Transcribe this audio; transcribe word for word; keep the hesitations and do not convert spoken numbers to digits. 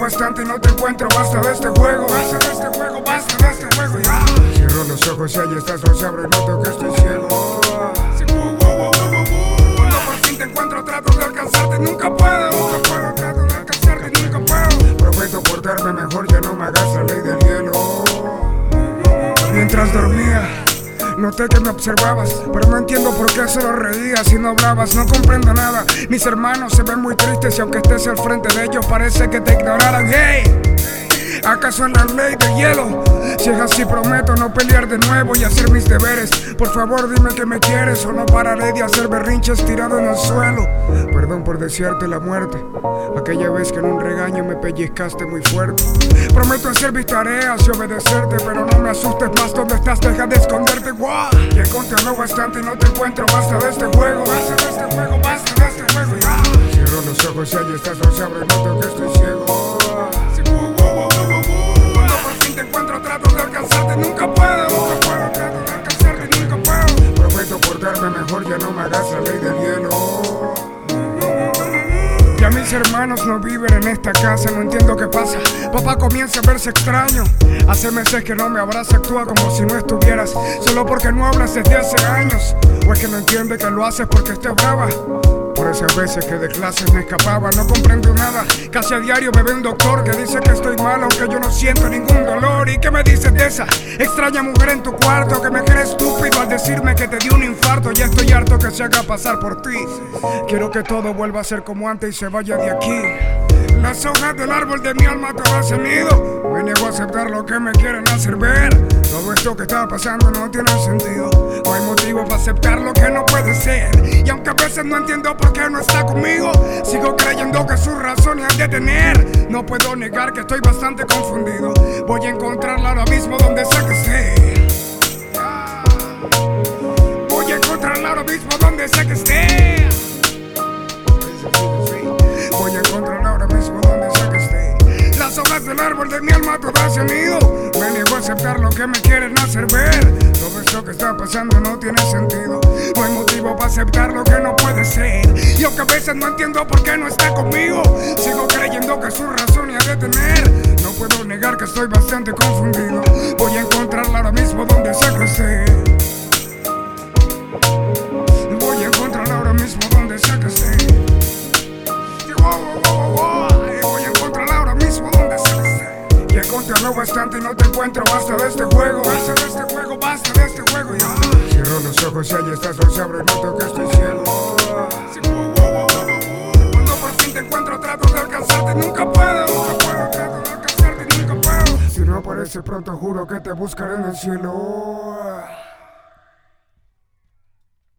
bastante y no te encuentro. Basta de este juego, basta de este juego, basta de este juego, ya. Cierro los ojos y ahí estás, los abro y noto que estoy ciego. Cuando por fin te encuentro trato de alcanzarte, nunca puedo. Nunca puedo, trato de alcanzarte, nunca puedo. Prometo portarme mejor, ya no me hagas la ley del hielo. Mientras dormía noté que me observabas, pero no entiendo por qué solo reías y no hablabas. No comprendo nada, mis hermanos se ven muy tristes y aunque estés al frente de ellos parece que te ignoraran. Hey, ¿acaso es la ley del hielo? Si es así prometo no pelear de nuevo y hacer mis deberes. Por favor dime que me quieres o no pararé de hacer berrinches tirado en el suelo. Perdón por desearte la muerte, aquella vez que en un regaño me pellizcaste muy fuerte. Prometo hacer mis tareas y obedecerte, pero no me asustes más. ¿Dónde estás? Deja de esconderte. Wow. Ya he controlado bastante y no te encuentro. Basta de este juego, basta de este juego, basta de este juego, ya. Cierro los ojos y ahí estás, los abro y noto que estoy ciego. Cuando por fin te encuentro trato de alcanzarte, nunca puedo. Nunca puedo, trato de alcanzarte, nunca puedo. Prometo portarme mejor, ya no me hagas la ley del hielo. Ya mis hermanos no viven en esta casa, no entiendo qué pasa. Papá comienza a verse extraño. Hace meses que no me abraza, actúa como si no estuvieras. Solo porque no hablas desde hace años. O es que no entiende que lo haces porque estés brava. Por esas veces que de clases me escapaba, no comprendo nada. Casi a diario me ve un doctor que dice que estoy mal, aunque yo no siento ningún dolor. ¿Y qué me dices de esa extraña mujer en tu cuarto? Que me crees estúpido al decirme que te dio un infarto. Ya estoy harto que se haga pasar por ti. Quiero que todo vuelva a ser como antes y se vaya de aquí. Las hojas del árbol de mi alma todas se han ido. Me niego a aceptar lo que me quieren hacer ver. Todo esto que está pasando no tiene sentido. No hay motivo para aceptar lo que no puede ser. Y aunque a veces no entiendo por qué no está conmigo, sigo creyendo que sus razones han de tener. No puedo negar que estoy bastante confundido. Voy a encontrarla ahora mismo donde sea que esté. Voy a encontrarla ahora mismo donde sea que esté. Voy a encontrarla ahora mismo donde sea que esté. Las hojas del árbol de mi alma todas se han ido. Me niego a aceptar lo que me quieren hacer ver. Todo esto que está pasando no tiene sentido. No hay motivo para aceptar lo que no puede ser. Y aunque a veces no entiendo por qué no está conmigo, sigo creyendo que sus razones ha de tener. No puedo negar que estoy bastante confundido. Voy a encontrarla ahora mismo donde sea que esté. Voy a encontrarla ahora mismo donde sea que esté. Voy a encontrarla ahora mismo donde sea que esté. Ya he controlado bastante y no te encuentro. Basta de este juego, basta de este juego, basta de este juego, ya. Cierro los ojos y ahí estás, los abro y noto que estoy ciego. Cuando por fin te encuentro trato de alcanzarte, nunca puedo. Nunca puedo, trato de alcanzarte, nunca puedo. Si no aparece pronto juro que te buscaré en el cielo.